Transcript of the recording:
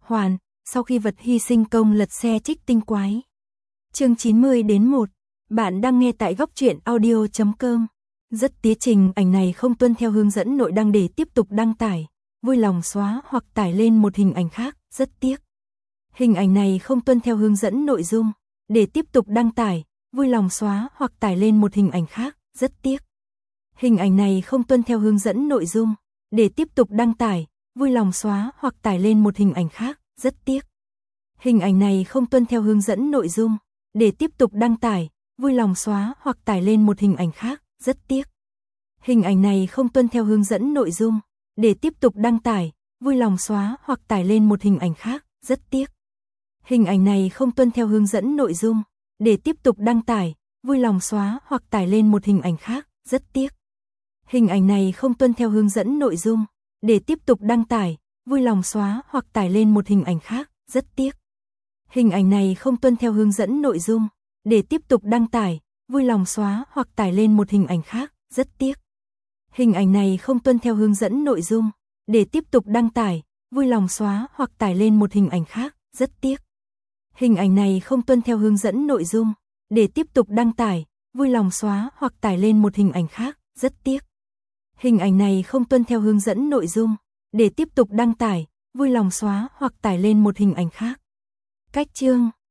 Hoàn, sau khi vật hy sinh công lật xe trích tinh quái. Chương 90-1, bạn đang nghe tại góc truyện audio.com. Rất tía trình ảnh này không tuân theo hướng dẫn nội đăng để tiếp tục đăng tải. Vui lòng xóa hoặc tải lên một hình ảnh khác, rất tiếc. Hình ảnh này không tuân theo hướng dẫn nội dung. Để tiếp tục đăng tải, vui lòng xóa hoặc tải lên một hình ảnh khác, rất tiếc. Hình ảnh này không tuân theo hướng dẫn nội dung. Để tiếp tục đăng tải, vui lòng xóa hoặc tải lên một hình ảnh khác, rất tiếc. Hình ảnh này không tuân theo hướng dẫn nội dung. Để tiếp tục đăng tải, vui lòng xóa hoặc tải lên một hình ảnh khác, rất tiếc. Hình ảnh này không tuân theo hướng dẫn nội dung. Để tiếp tục đăng tải, vui lòng xóa hoặc tải lên một hình ảnh khác, rất tiếc. Hình ảnh này không tuân theo hướng dẫn nội dung. Để tiếp tục đăng tải, vui lòng xóa hoặc tải lên một hình ảnh khác, rất tiếc. Hình ảnh này không tuân theo hướng dẫn nội dung. Để tiếp tục đăng tải, vui lòng xóa hoặc tải lên một hình ảnh khác, rất tiếc. Hình ảnh này không tuân theo hướng dẫn nội dung. Để tiếp tục đăng tải, vui lòng xóa hoặc tải lên một hình ảnh khác, rất tiếc. Hình ảnh này không tuân theo hướng dẫn nội dung. Để tiếp tục đăng tải, vui lòng xóa hoặc tải lên một hình ảnh khác, rất tiếc. Hình ảnh này không tuân theo hướng dẫn nội dung. Để tiếp tục đăng tải, vui lòng xóa hoặc tải lên một hình ảnh khác, rất tiếc. Hình ảnh này không tuân theo hướng dẫn nội dung. Để tiếp tục đăng tải, vui lòng xóa hoặc tải lên một hình ảnh khác. Cách chương